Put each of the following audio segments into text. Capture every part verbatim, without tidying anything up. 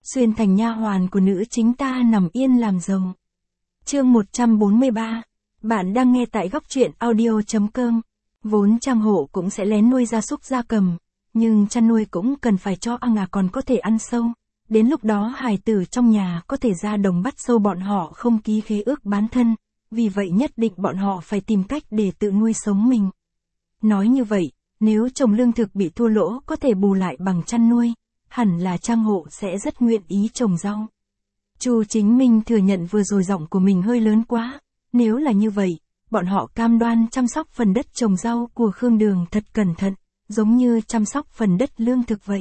xuyên thành nha hoàn của nữ chính ta nằm yên làm rồng. Chương một trăm bốn mươi ba. Bạn đang nghe tại góc truyện audio chấm com. Vốn trang hộ cũng sẽ lén nuôi gia súc gia cầm, nhưng chăn nuôi cũng cần phải cho ăn à còn có thể ăn sâu. Đến lúc đó hài tử trong nhà có thể ra đồng bắt sâu, bọn họ không ký khế ước bán thân, vì vậy nhất định bọn họ phải tìm cách để tự nuôi sống mình. Nói như vậy, nếu trồng lương thực bị thua lỗ có thể bù lại bằng chăn nuôi, hẳn là trang hộ sẽ rất nguyện ý trồng rau. Chu Chính Minh thừa nhận vừa rồi giọng của mình hơi lớn quá, nếu là như vậy, bọn họ cam đoan chăm sóc phần đất trồng rau của Khương Đường thật cẩn thận, giống như chăm sóc phần đất lương thực vậy.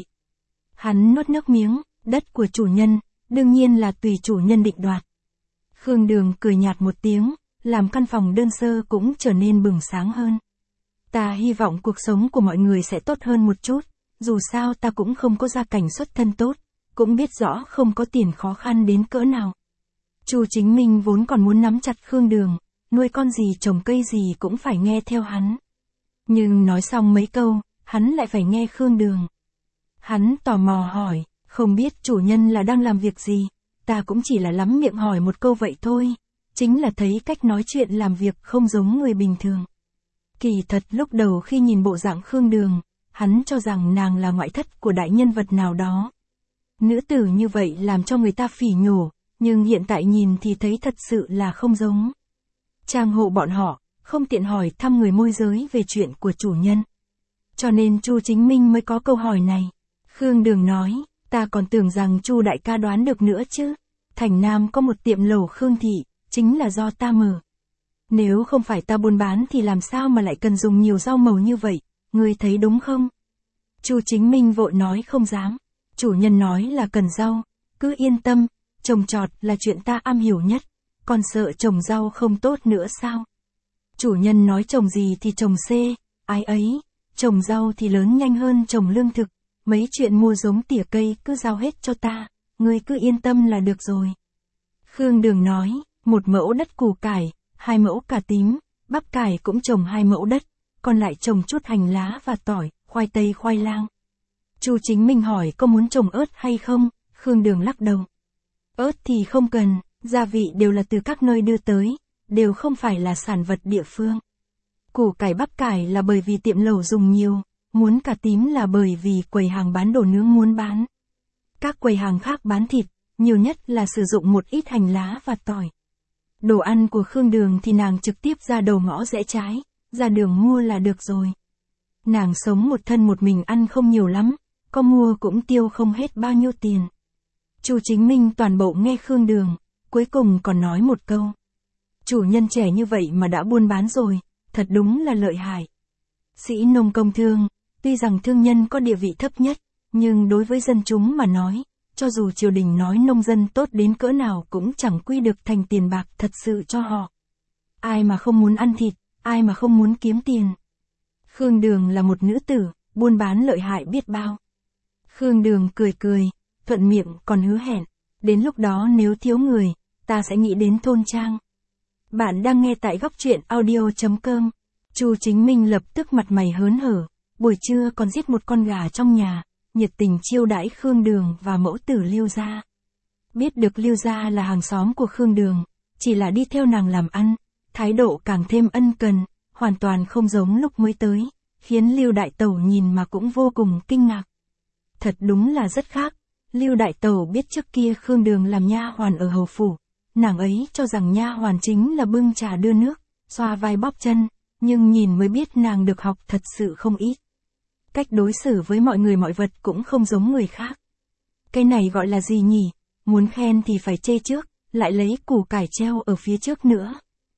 Hắn nuốt nước miếng, đất của chủ nhân, đương nhiên là tùy chủ nhân định đoạt. Khương Đường cười nhạt một tiếng, làm căn phòng đơn sơ cũng trở nên bừng sáng hơn. Ta hy vọng cuộc sống của mọi người sẽ tốt hơn một chút, dù sao ta cũng không có gia cảnh xuất thân tốt, cũng biết rõ không có tiền khó khăn đến cỡ nào. Chu Chính Minh vốn còn muốn nắm chặt Khương Đường, nuôi con gì trồng cây gì cũng phải nghe theo hắn. Nhưng nói xong mấy câu, hắn lại phải nghe Khương Đường. Hắn tò mò hỏi, không biết chủ nhân là đang làm việc gì, ta cũng chỉ là lắm miệng hỏi một câu vậy thôi, chính là thấy cách nói chuyện làm việc không giống người bình thường. Kỳ thật lúc đầu khi nhìn bộ dạng Khương Đường, hắn cho rằng nàng là ngoại thất của đại nhân vật nào đó. Nữ tử như vậy làm cho người ta phỉ nhổ, nhưng hiện tại nhìn thì thấy thật sự là không giống. Trang hộ bọn họ, không tiện hỏi thăm người môi giới về chuyện của chủ nhân. Cho nên Chu Chính Minh mới có câu hỏi này. Khương Đường nói, ta còn tưởng rằng Chu đại ca đoán được nữa chứ. Thành Nam có một tiệm lẩu Khương Thị, chính là do ta mở. Nếu không phải ta buôn bán thì làm sao mà lại cần dùng nhiều rau màu như vậy, ngươi thấy đúng không? Chu Chính Minh vội nói không dám. Chủ nhân nói là cần rau, cứ yên tâm, trồng trọt là chuyện ta am hiểu nhất, còn sợ trồng rau không tốt nữa sao? Chủ nhân nói trồng gì thì trồng C, ai ấy, trồng rau thì lớn nhanh hơn trồng lương thực, mấy chuyện mua giống tỉa cây cứ giao hết cho ta, ngươi cứ yên tâm là được rồi. Khương Đường nói, một mẫu đất củ cải, hai mẫu cà tím, bắp cải cũng trồng hai mẫu đất, còn lại trồng chút hành lá và tỏi, khoai tây khoai lang. Chu Chính Minh hỏi có muốn trồng ớt hay không, Khương Đường lắc đầu. Ớt thì không cần, gia vị đều là từ các nơi đưa tới, đều không phải là sản vật địa phương. Củ cải bắp cải là bởi vì tiệm lẩu dùng nhiều, muốn cà tím là bởi vì quầy hàng bán đồ nướng muốn bán. Các quầy hàng khác bán thịt, nhiều nhất là sử dụng một ít hành lá và tỏi. Đồ ăn của Khương Đường thì nàng trực tiếp ra đầu ngõ rẽ trái, ra đường mua là được rồi. Nàng sống một thân một mình ăn không nhiều lắm, có mua cũng tiêu không hết bao nhiêu tiền. Chu Chính Minh toàn bộ nghe Khương Đường, cuối cùng còn nói một câu. Chủ nhân trẻ như vậy mà đã buôn bán rồi, thật đúng là lợi hại. Sĩ nông công thương, tuy rằng thương nhân có địa vị thấp nhất, nhưng đối với dân chúng mà nói, cho dù triều đình nói nông dân tốt đến cỡ nào cũng chẳng quy được thành tiền bạc thật sự cho họ. Ai mà không muốn ăn thịt, ai mà không muốn kiếm tiền. Khương Đường là một nữ tử, buôn bán lợi hại biết bao. Khương Đường cười cười, thuận miệng còn hứa hẹn, đến lúc đó nếu thiếu người, ta sẽ nghĩ đến thôn trang. Bạn đang nghe tại góc truyện audio chấm com. Chu Chính Minh lập tức mặt mày hớn hở, buổi trưa còn giết một con gà trong nhà, nhiệt tình chiêu đãi Khương Đường và mẫu tử Lưu gia. Biết được Lưu gia là hàng xóm của Khương Đường, chỉ là đi theo nàng làm ăn, thái độ càng thêm ân cần, hoàn toàn không giống lúc mới tới, khiến Lưu đại tẩu nhìn mà cũng vô cùng kinh ngạc. Thật đúng là rất khác. Lưu đại tẩu biết trước kia Khương Đường làm nha hoàn ở hầu phủ, nàng ấy cho rằng nha hoàn chính là bưng trà đưa nước, xoa vai bóp chân, nhưng nhìn mới biết nàng được học thật sự không ít. Cách đối xử với mọi người mọi vật cũng không giống người khác. Cái này gọi là gì nhỉ? Muốn khen thì phải chê trước, lại lấy củ cải treo ở phía trước nữa.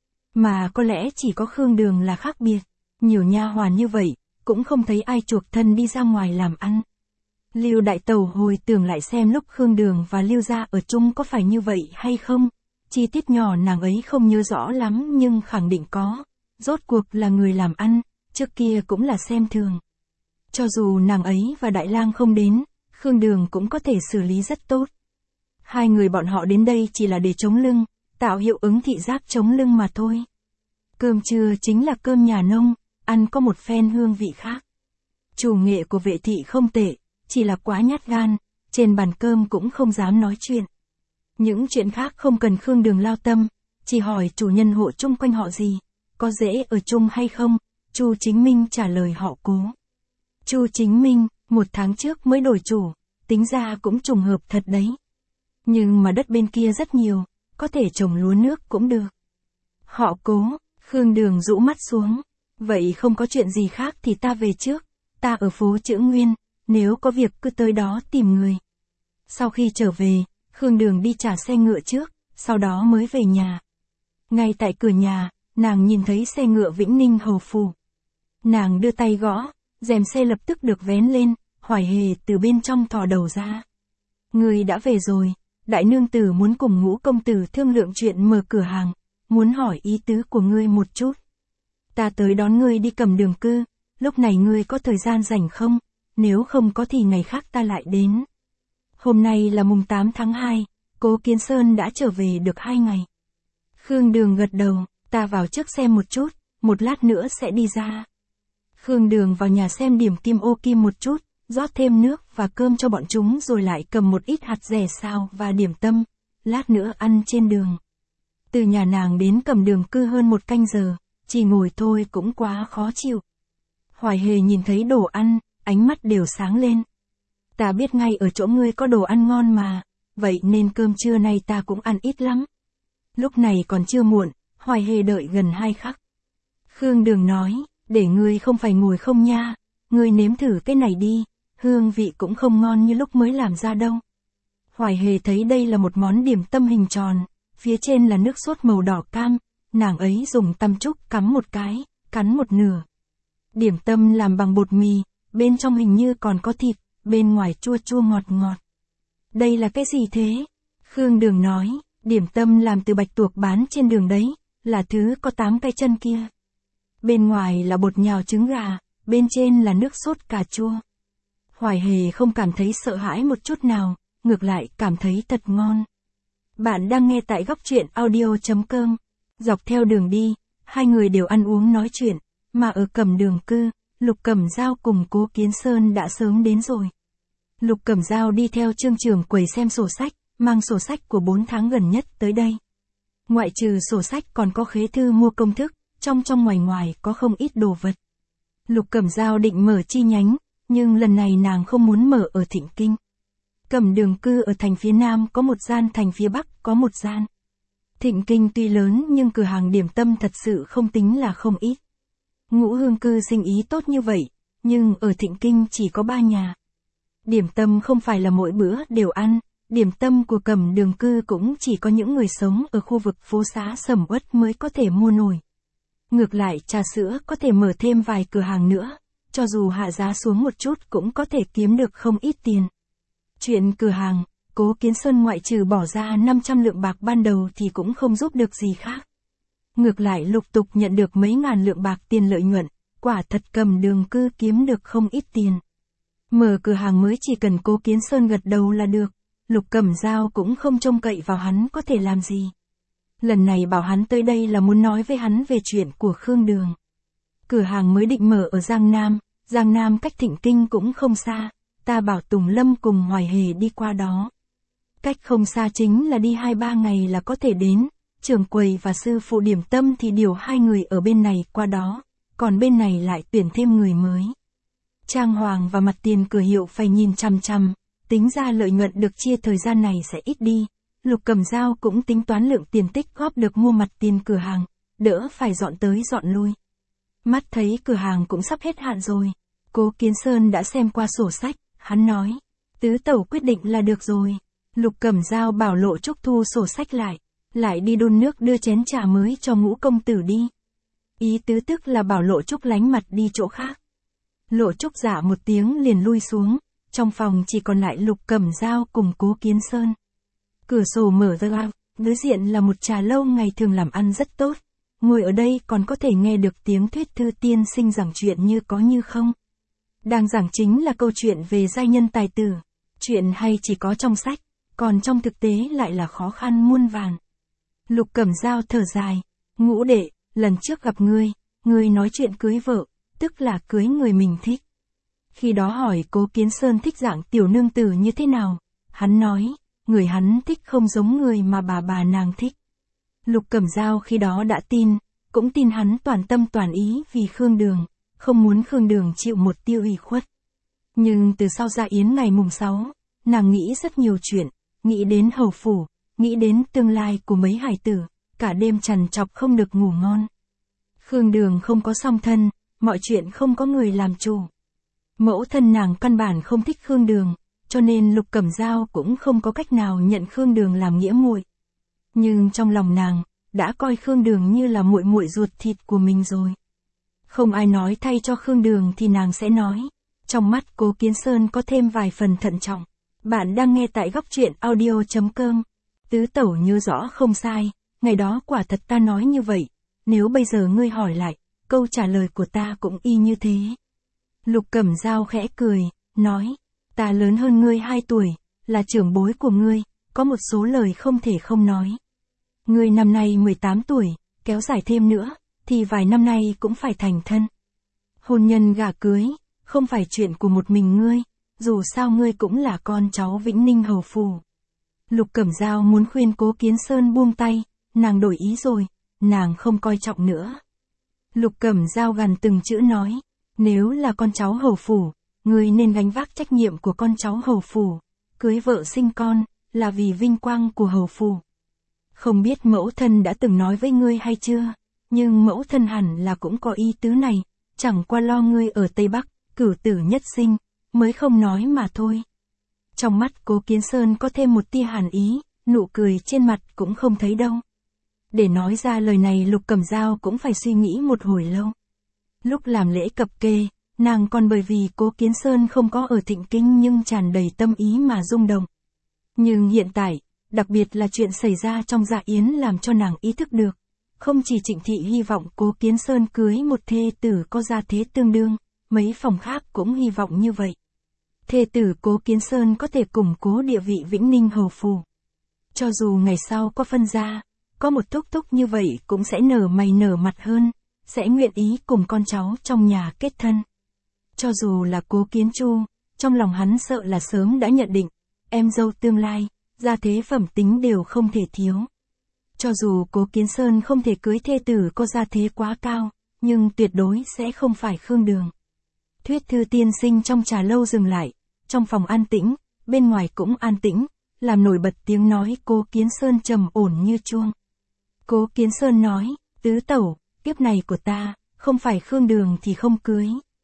Mà có lẽ chỉ có Khương Đường là khác biệt, nhiều nha hoàn như vậy, cũng không thấy ai chuộc thân đi ra ngoài làm ăn. Lưu đại tẩu hồi tưởng lại xem lúc Khương Đường và Lưu gia ở chung có phải như vậy hay không, chi tiết nhỏ nàng ấy không nhớ rõ lắm nhưng khẳng định có, rốt cuộc là người làm ăn, trước kia cũng là xem thường. Cho dù nàng ấy và Đại Lang không đến, Khương Đường cũng có thể xử lý rất tốt. Hai người bọn họ đến đây chỉ là để chống lưng, tạo hiệu ứng thị giác chống lưng mà thôi. Cơm trưa chính là cơm nhà nông, ăn có một phen hương vị khác. Chủ nghệ của Vệ thị không tệ, chỉ là quá nhát gan, trên bàn cơm cũng không dám nói chuyện. Những chuyện khác không cần Khương Đường lao tâm, chỉ hỏi chủ nhân hộ chung quanh họ gì, có dễ ở chung hay không. Chu Chính Minh trả lời họ Cố. Chu Chính Minh, một tháng trước mới đổi chủ, tính ra cũng trùng hợp thật đấy. Nhưng mà đất bên kia rất nhiều, có thể trồng lúa nước cũng được. Họ Cố, Khương Đường rũ mắt xuống. Vậy không có chuyện gì khác thì ta về trước, ta ở phố Chữ Nguyên, nếu có việc cứ tới đó tìm người. Sau khi trở về, Khương Đường đi trả xe ngựa trước, sau đó mới về nhà. Ngay tại cửa nhà, nàng nhìn thấy xe ngựa Vĩnh Ninh Hầu Phủ. Nàng đưa tay gõ, rèm xe lập tức được vén lên, Hoài Hề từ bên trong thò đầu ra. Người đã về rồi, đại nương tử muốn cùng Ngũ công tử thương lượng chuyện mở cửa hàng, muốn hỏi ý tứ của ngươi một chút. Ta tới đón ngươi đi Cẩm Đường Cư, lúc này ngươi có thời gian rảnh không, nếu không có thì ngày khác ta lại đến. Hôm nay là mùng tám tháng hai, Cố Kiến Sơn đã trở về được hai ngày. Khương Đường gật đầu, ta vào trước xem một chút, một lát nữa sẽ đi ra. Khương Đường vào nhà xem điểm kim ô kim một chút, rót thêm nước và cơm cho bọn chúng rồi lại cầm một ít hạt dẻ xào và điểm tâm, lát nữa ăn trên đường. Từ nhà nàng đến Cẩm Đường Cư hơn một canh giờ, chỉ ngồi thôi cũng quá khó chịu. Hoài Hề nhìn thấy đồ ăn, ánh mắt đều sáng lên. Ta biết ngay ở chỗ ngươi có đồ ăn ngon mà, vậy nên cơm trưa nay ta cũng ăn ít lắm. Lúc này còn chưa muộn, Hoài Hề đợi gần hai khắc. Khương Đường nói, để ngươi không phải ngồi không nha, ngươi nếm thử cái này đi, hương vị cũng không ngon như lúc mới làm ra đâu. Hoài Hề thấy đây là một món điểm tâm hình tròn, phía trên là nước sốt màu đỏ cam, nàng ấy dùng tăm trúc cắm một cái, cắn một nửa. Điểm tâm làm bằng bột mì, bên trong hình như còn có thịt, bên ngoài chua chua ngọt ngọt. Đây là cái gì thế? Khương Đường nói, điểm tâm làm từ bạch tuộc bán trên đường đấy, là thứ có tám cái chân kia. Bên ngoài là bột nhào trứng gà, bên trên là nước sốt cà chua. Hoài Hề không cảm thấy sợ hãi một chút nào, ngược lại cảm thấy thật ngon. Bạn đang nghe tại góc truyện audio chấm com. Dọc theo đường đi, hai người đều ăn uống nói chuyện, mà ở Cẩm Đường Cư, Lục Cẩm Dao cùng Cố Kiến Sơn đã sớm đến rồi. Lục Cẩm Dao đi theo Trương trưởng quầy xem sổ sách, mang sổ sách của bốn tháng gần nhất tới đây. Ngoại trừ sổ sách còn có khế thư mua công thức, trong trong ngoài ngoài có không ít đồ vật. Lục Cẩm Dao định mở chi nhánh, nhưng lần này nàng không muốn mở ở Thịnh Kinh. Cẩm Đường Cư ở thành phía Nam có một gian, thành phía Bắc có một gian. Thịnh Kinh tuy lớn nhưng cửa hàng điểm tâm thật sự không tính là không ít. Ngũ Hương Cư sinh ý tốt như vậy, nhưng ở Thịnh Kinh chỉ có ba nhà. Điểm tâm không phải là mỗi bữa đều ăn, điểm tâm của Cẩm Đường Cư cũng chỉ có những người sống ở khu vực phố xá sầm uất mới có thể mua nổi. Ngược lại trà sữa có thể mở thêm vài cửa hàng nữa, cho dù hạ giá xuống một chút cũng có thể kiếm được không ít tiền. Chuyện cửa hàng, Cố Kiến Sơn ngoại trừ bỏ ra năm trăm lượng bạc ban đầu thì cũng không giúp được gì khác. Ngược lại lục tục nhận được mấy ngàn lượng bạc tiền lợi nhuận, quả thật Cẩm Đường Cư kiếm được không ít tiền. Mở cửa hàng mới chỉ cần Cố Kiến Sơn gật đầu là được, Lục Cẩm Dao cũng không trông cậy vào hắn có thể làm gì. Lần này bảo hắn tới đây là muốn nói với hắn về chuyện của Khương Đường. Cửa hàng mới định mở ở Giang Nam, Giang Nam cách Thịnh Kinh cũng không xa, ta bảo Tùng Lâm cùng Hoài Hề đi qua đó. Cách không xa chính là đi hai ba ngày là có thể đến, trưởng quầy và sư phụ điểm tâm thì điều hai người ở bên này qua đó, còn bên này lại tuyển thêm người mới. Trang hoàng và mặt tiền cửa hiệu phải nhìn chằm chằm, tính ra lợi nhuận được chia thời gian này sẽ ít đi. Lục Cẩm Dao cũng tính toán lượng tiền tích góp được mua mặt tiền cửa hàng, đỡ phải dọn tới dọn lui. Mắt thấy cửa hàng cũng sắp hết hạn rồi. Cố Kiến Sơn đã xem qua sổ sách, hắn nói, tứ tẩu quyết định là được rồi. Lục Cẩm Dao bảo Lộ Trúc thu sổ sách lại, lại đi đun nước đưa chén trà mới cho Ngũ công tử đi. Ý tứ tức là bảo Lộ Trúc lánh mặt đi chỗ khác. Lộ Trúc dạ một tiếng liền lui xuống, trong phòng chỉ còn lại Lục Cẩm Dao cùng Cố Kiến Sơn. Cửa sổ mở ra, đối diện là một trà lâu ngày thường làm ăn rất tốt. Ngồi ở đây còn có thể nghe được tiếng thuyết thư tiên sinh giảng chuyện như có như không. Đang giảng chính là câu chuyện về giai nhân tài tử. Chuyện hay chỉ có trong sách, còn trong thực tế lại là khó khăn muôn vàn. Lục Cẩm Dao thở dài, Ngũ đệ, lần trước gặp ngươi, ngươi nói chuyện cưới vợ, tức là cưới người mình thích. Khi đó hỏi Cố Kiến Sơn thích dạng tiểu nương tử như thế nào, hắn nói, người hắn thích không giống người mà bà bà nàng thích. Lục Cẩm Dao khi đó đã tin, cũng tin hắn toàn tâm toàn ý vì Khương Đường, không muốn Khương Đường chịu một tia ủy khuất. Nhưng từ sau gia yến ngày mùng sáu, nàng nghĩ rất nhiều chuyện, nghĩ đến hầu phủ, nghĩ đến tương lai của mấy hài tử, cả đêm trằn trọc không được ngủ ngon. Khương Đường không có song thân, mọi chuyện không có người làm chủ. Mẫu thân nàng căn bản không thích Khương Đường, cho nên Lục Cẩm Dao cũng không có cách nào nhận Khương Đường làm nghĩa muội. Nhưng trong lòng nàng, đã coi Khương Đường như là muội muội ruột thịt của mình rồi. Không ai nói thay cho Khương Đường thì nàng sẽ nói. Trong mắt Cố Kiến Sơn có thêm vài phần thận trọng. Bạn đang nghe tại góc truyện audio chấm com. Tứ tẩu nhớ rõ không sai, ngày đó quả thật ta nói như vậy. Nếu bây giờ ngươi hỏi lại, câu trả lời của ta cũng y như thế. Lục Cẩm Dao khẽ cười, nói, ta lớn hơn ngươi hai tuổi, là trưởng bối của ngươi, có một số lời không thể không nói. Ngươi năm nay mười tám tuổi, kéo dài thêm nữa, thì vài năm nay cũng phải thành thân. Hôn nhân gả cưới, không phải chuyện của một mình ngươi, dù sao ngươi cũng là con cháu Vĩnh Ninh hầu phủ. Lục Cẩm Dao muốn khuyên Cố Kiến Sơn buông tay, nàng đổi ý rồi, nàng không coi trọng nữa. Lục Cẩm Dao gằn từng chữ nói, nếu là con cháu hầu phủ, ngươi nên gánh vác trách nhiệm của con cháu hầu phủ, cưới vợ sinh con, là vì vinh quang của hầu phủ. Không biết mẫu thân đã từng nói với ngươi hay chưa, nhưng mẫu thân hẳn là cũng có ý tứ này, chẳng qua lo ngươi ở Tây Bắc, cửu tử nhất sinh, mới không nói mà thôi. Trong mắt Cố Kiến Sơn có thêm một tia hàn ý, nụ cười trên mặt cũng không thấy đâu. Để nói ra lời này Lục Cẩm Dao cũng phải suy nghĩ một hồi lâu. Lúc làm lễ cập kê, nàng còn bởi vì Cố Kiến Sơn không có ở Thịnh Kinh nhưng tràn đầy tâm ý mà rung động. Nhưng hiện tại, đặc biệt là chuyện xảy ra trong dạ yến làm cho nàng ý thức được. Không chỉ Trịnh Thị hy vọng Cố Kiến Sơn cưới một thê tử có gia thế tương đương, mấy phòng khác cũng hy vọng như vậy. Thê tử Cố Kiến Sơn có thể củng cố địa vị Vĩnh Ninh hầu phủ. Cho dù ngày sau có phân gia, có một thúc thúc như vậy cũng sẽ nở mày nở mặt hơn, sẽ nguyện ý cùng con cháu trong nhà kết thân. Cho dù là Cố Kiến Chu, trong lòng hắn sợ là sớm đã nhận định, em dâu tương lai, gia thế phẩm tính đều không thể thiếu. Cho dù Cố Kiến Sơn không thể cưới thê tử có gia thế quá cao, nhưng tuyệt đối sẽ không phải Khương Đường. Thuyết thư tiên sinh trong trà lâu dừng lại, trong phòng an tĩnh, bên ngoài cũng an tĩnh, làm nổi bật tiếng nói Cố Kiến Sơn trầm ổn như chuông. Cố Kiến Sơn nói, tứ tẩu, kiếp này của ta, không phải Khương Đường thì không cưới.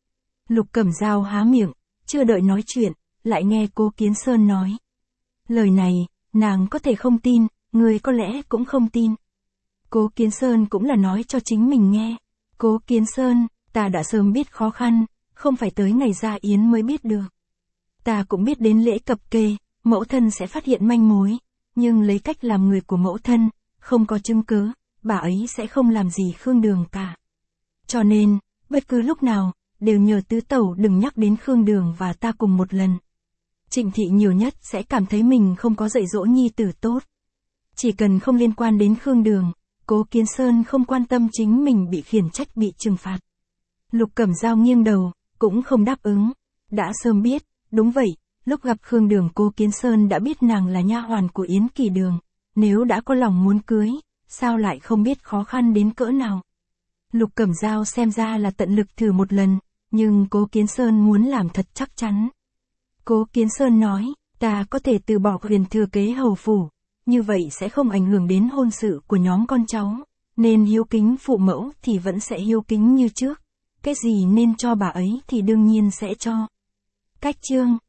Lục Cẩm Dao há miệng, chưa đợi nói chuyện, lại nghe Cố Kiến Sơn nói. Lời này, nàng có thể không tin, người có lẽ cũng không tin. Cố Kiến Sơn cũng là nói cho chính mình nghe. Cố Kiến Sơn, ta đã sớm biết khó khăn, không phải tới ngày gia yến mới biết được. Ta cũng biết đến lễ cập kê, mẫu thân sẽ phát hiện manh mối, nhưng lấy cách làm người của mẫu thân, không có chứng cứ, bà ấy sẽ không làm gì Khương Đường cả. Cho nên, bất cứ lúc nào, đều nhờ tứ tẩu đừng nhắc đến Khương Đường và ta cùng một lần. Trịnh Thị nhiều nhất sẽ cảm thấy mình không có dạy dỗ nhi tử tốt. Chỉ cần không liên quan đến Khương Đường, Cố Kiến Sơn không quan tâm chính mình bị khiển trách bị trừng phạt. Lục Cẩm Dao nghiêng đầu, cũng không đáp ứng. Đã sớm biết, đúng vậy, lúc gặp Khương Đường Cố Kiến Sơn đã biết nàng là nha hoàn của Yến Kỳ Đường. Nếu đã có lòng muốn cưới, sao lại không biết khó khăn đến cỡ nào. Lục Cẩm Dao xem ra là tận lực thử một lần, nhưng Cố Kiến Sơn muốn làm thật chắc chắn. Cố Kiến Sơn nói, ta có thể từ bỏ quyền thừa kế hầu phủ, như vậy sẽ không ảnh hưởng đến hôn sự của nhóm con cháu, nên hiếu kính phụ mẫu thì vẫn sẽ hiếu kính như trước, cái gì nên cho bà ấy thì đương nhiên sẽ cho. Cách chương